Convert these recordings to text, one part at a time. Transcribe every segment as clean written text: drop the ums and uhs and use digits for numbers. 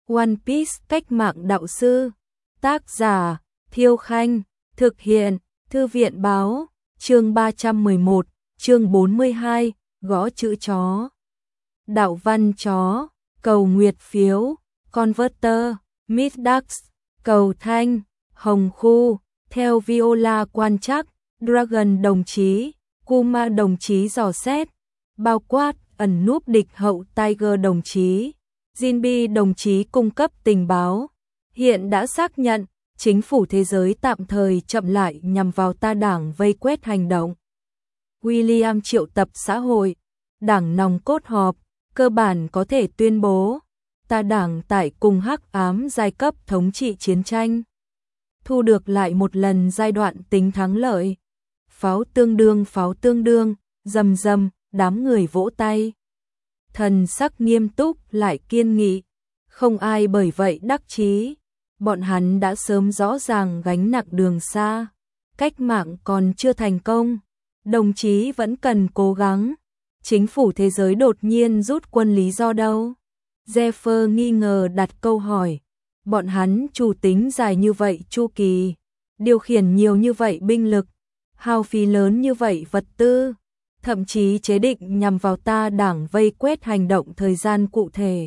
One Piece cách mạng đạo sư. Tác giả Thiêu Khanh. Thực hiện Thư viện báo. Chương 311, chương 42, gõ chữ chó. Đạo văn chó, cầu nguyệt phiếu, converter, Midax, cầu thanh, hồng khu, theo Viola quan trắc, Dragon đồng chí, Kuma đồng chí dò xét, bao quát, ẩn núp địch hậu Tiger đồng chí, Jinbe đồng chí cung cấp tình báo. Hiện đã xác nhận, chính phủ thế giới tạm thời chậm lại nhằm vào ta đảng vây quét hành động. William triệu tập xã hội, đảng nòng cốt họp, cơ bản có thể tuyên bố, ta đảng tại cùng hắc ám giai cấp thống trị chiến tranh. Thu được lại một lần giai đoạn tính thắng lợi. Pháo tương đương, rầm rầm, đám người vỗ tay. Thần sắc nghiêm túc lại kiên nghị, không ai bởi vậy đắc chí. Bọn hắn đã sớm rõ ràng gánh nặng đường xa, cách mạng còn chưa thành công, đồng chí vẫn cần cố gắng. Chính phủ thế giới đột nhiên rút quân lý do đâu? Jeffer nghi ngờ đặt câu hỏi. Bọn hắn chủ tính dài như vậy chu kỳ, điều khiển nhiều như vậy binh lực, hao phí lớn như vậy vật tư, thậm chí chế định nhằm vào ta đảng vây quét hành động thời gian cụ thể,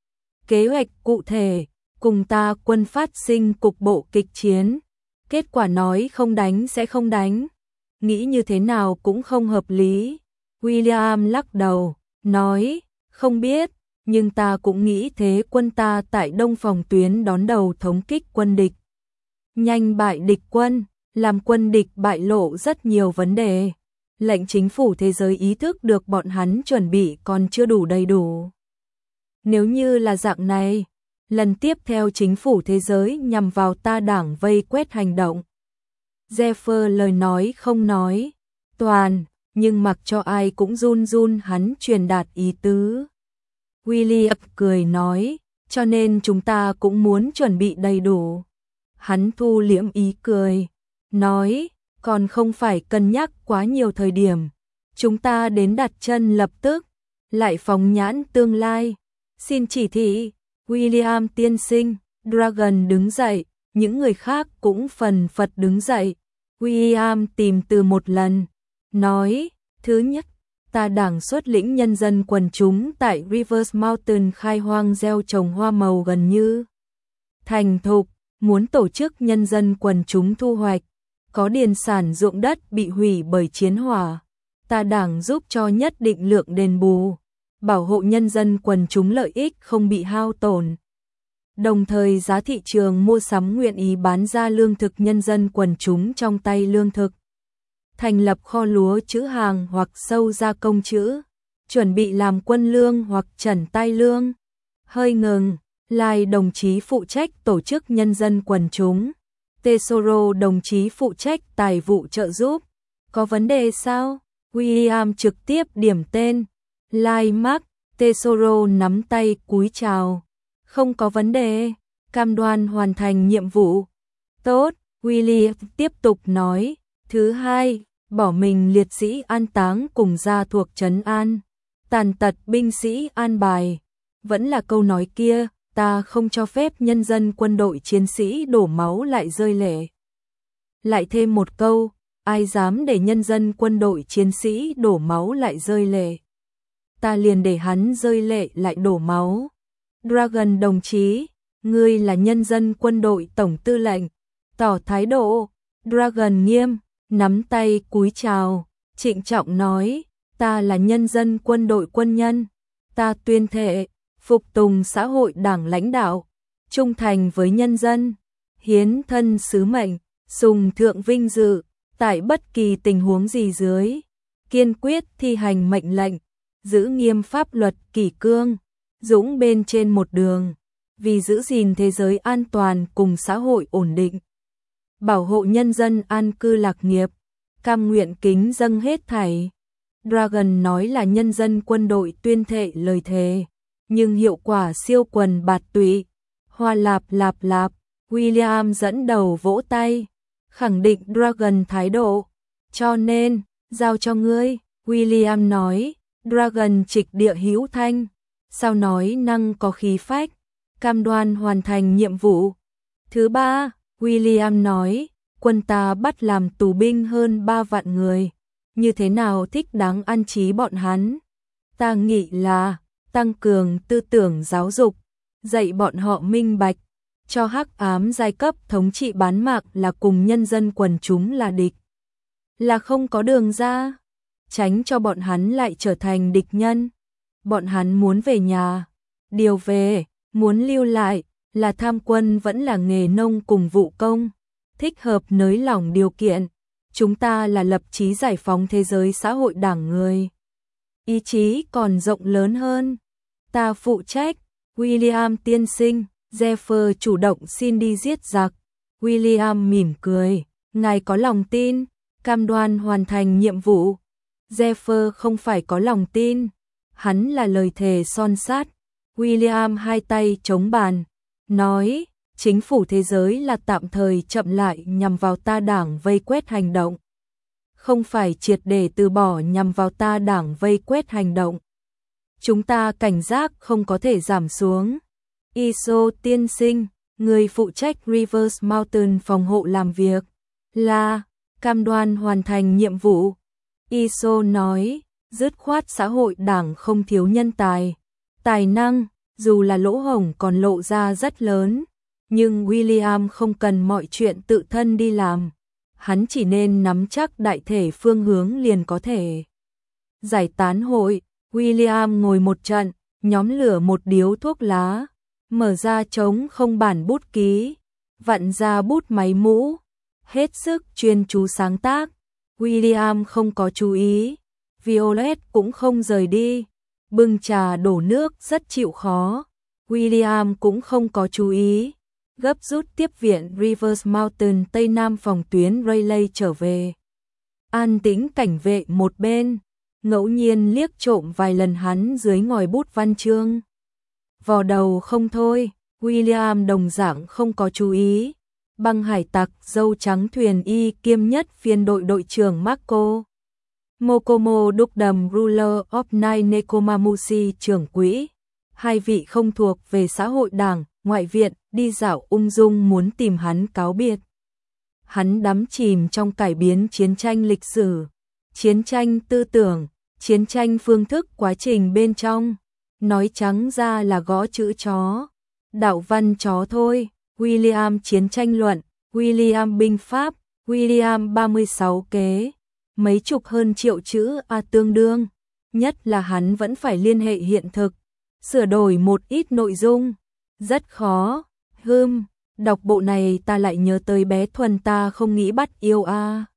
kế hoạch cụ thể, cùng ta quân phát sinh cục bộ kịch chiến. Kết quả nói không đánh sẽ không đánh, nghĩ như thế nào cũng không hợp lý. William lắc đầu, nói, không biết, nhưng ta cũng nghĩ thế. Quân ta tại đông phòng tuyến đón đầu thống kích quân địch, nhanh bại địch quân, làm quân địch bại lộ rất nhiều vấn đề. Lệnh chính phủ thế giới ý thức được bọn hắn chuẩn bị còn chưa đủ đầy đủ. Nếu như là dạng này, lần tiếp theo chính phủ thế giới nhằm vào ta đảng vây quét hành động. Jeffer lời nói không nói toàn, nhưng mặc cho ai cũng run run hắn truyền đạt ý tứ. William cười nói, cho nên chúng ta cũng muốn chuẩn bị đầy đủ. Hắn thu liễm ý cười, nói, còn không phải cân nhắc quá nhiều thời điểm. Chúng ta đến đặt chân lập tức, lại phóng nhãn tương lai. Xin chỉ thị, William tiên sinh. Dragon đứng dậy, những người khác cũng phần phật đứng dậy. William tìm từ một lần, nói, thứ nhất, ta đảng xuất lĩnh nhân dân quần chúng tại Rivers Mountain khai hoang gieo trồng hoa màu gần như thành thục, muốn tổ chức nhân dân quần chúng thu hoạch. Có điền sản ruộng đất bị hủy bởi chiến hỏa, ta đảng giúp cho nhất định lượng đền bù, bảo hộ nhân dân quần chúng lợi ích không bị hao tổn. Đồng thời giá thị trường mua sắm nguyện ý bán ra lương thực nhân dân quần chúng trong tay lương thực. Thành lập kho lúa trữ hàng hoặc sâu gia công trữ, chuẩn bị làm quân lương hoặc trần tay lương. Hơi ngừng, Lai đồng chí phụ trách tổ chức nhân dân quần chúng. Tesoro đồng chí phụ trách tài vụ trợ giúp. Có vấn đề sao? William trực tiếp điểm tên. Lai Mark, Tesoro nắm tay cúi chào. Không có vấn đề, cam đoan hoàn thành nhiệm vụ. Tốt, William tiếp tục nói. Thứ hai, bỏ mình liệt sĩ an táng cùng gia thuộc trấn an. Tàn tật binh sĩ an bài. Vẫn là câu nói kia, ta không cho phép nhân dân quân đội chiến sĩ đổ máu lại rơi lệ. Lại thêm một câu, ai dám để nhân dân quân đội chiến sĩ đổ máu lại rơi lệ, ta liền để hắn rơi lệ lại đổ máu. Dragon đồng chí, ngươi là nhân dân quân đội tổng tư lệnh, tỏ thái độ. Dragon nghiêm, nắm tay cúi chào, trịnh trọng nói, ta là nhân dân quân đội quân nhân, ta tuyên thệ phục tùng xã hội đảng lãnh đạo, trung thành với nhân dân, hiến thân sứ mệnh, sùng thượng vinh dự, tại bất kỳ tình huống gì dưới, kiên quyết thi hành mệnh lệnh, giữ nghiêm pháp luật kỷ cương, dũng bên trên một đường, vì giữ gìn thế giới an toàn cùng xã hội ổn định, bảo hộ nhân dân an cư lạc nghiệp, cam nguyện kính dâng hết thảy. Dragon nói là nhân dân quân đội tuyên thệ lời thề, nhưng hiệu quả siêu quần bạt tụy. Hoa lạp lạp lạp, William dẫn đầu vỗ tay, khẳng định Dragon thái độ. Cho nên, giao cho ngươi, William nói. Dragon trịch địa hữu thanh, sao nói năng có khí phách, cam đoan hoàn thành nhiệm vụ. Thứ ba, William nói, quân ta bắt làm tù binh hơn 3 vạn người. Như thế nào thích đáng an trí bọn hắn? Ta nghĩ là tăng cường tư tưởng giáo dục, dạy bọn họ minh bạch, cho hắc ám giai cấp thống trị bán mạc là cùng nhân dân quần chúng là địch. Là không có đường ra, tránh cho bọn hắn lại trở thành địch nhân. Bọn hắn muốn về nhà, điều về, muốn lưu lại, là tham quân vẫn là nghề nông cùng vụ công, thích hợp nới lỏng điều kiện. Chúng ta là lập chí giải phóng thế giới xã hội đảng người. Ý chí còn rộng lớn hơn. Ta phụ trách, William tiên sinh, Jeffer chủ động xin đi giết giặc. William mỉm cười, ngài có lòng tin, cam đoan hoàn thành nhiệm vụ. Jeffer không phải có lòng tin, hắn là lời thề son sắt. William hai tay chống bàn, nói, chính phủ thế giới là tạm thời chậm lại nhằm vào ta đảng vây quét hành động. Không phải triệt để từ bỏ nhằm vào ta đảng vây quét hành động. Chúng ta cảnh giác không có thể giảm xuống. Iso tiên sinh, người phụ trách Rivers Mountain phòng hộ làm việc, là cam đoan hoàn thành nhiệm vụ. Iso nói, dứt khoát xã hội đảng không thiếu nhân tài. Tài năng, dù là lỗ hổng còn lộ ra rất lớn, nhưng William không cần mọi chuyện tự thân đi làm. Hắn chỉ nên nắm chắc đại thể phương hướng liền có thể. Giải tán hội, William ngồi một trận, nhóm lửa một điếu thuốc lá, mở ra trống không bản bút ký, vặn ra bút máy mũ, hết sức chuyên chú sáng tác. William không có chú ý, Violet cũng không rời đi, bưng trà đổ nước rất chịu khó. William cũng không có chú ý, gấp rút tiếp viện Rivers Mountain Tây Nam phòng tuyến Rayleigh trở về. An tĩnh cảnh vệ một bên, ngẫu nhiên liếc trộm vài lần hắn dưới ngòi bút văn chương. Vò đầu không thôi, William đồng dạng không có chú ý. Băng hải tặc dâu trắng thuyền y kiêm nhất phiên đội đội trưởng Marco Mokomo đúc đầm Ruler of Nine Nekomamushi trưởng quỹ. Hai vị không thuộc về xã hội đảng, ngoại viện, đi dạo ung dung muốn tìm hắn cáo biệt. Hắn đắm chìm trong cải biến chiến tranh lịch sử, chiến tranh tư tưởng, chiến tranh phương thức quá trình bên trong. Nói trắng ra là gõ chữ chó, đạo văn chó thôi. William chiến tranh luận, William binh pháp, William 36 kế, mấy chục hơn triệu chữ A tương đương. Nhất là hắn vẫn phải liên hệ hiện thực, sửa đổi một ít nội dung. Rất khó, đọc bộ này ta lại nhớ tới bé Thuần ta không nghĩ bắt yêu a.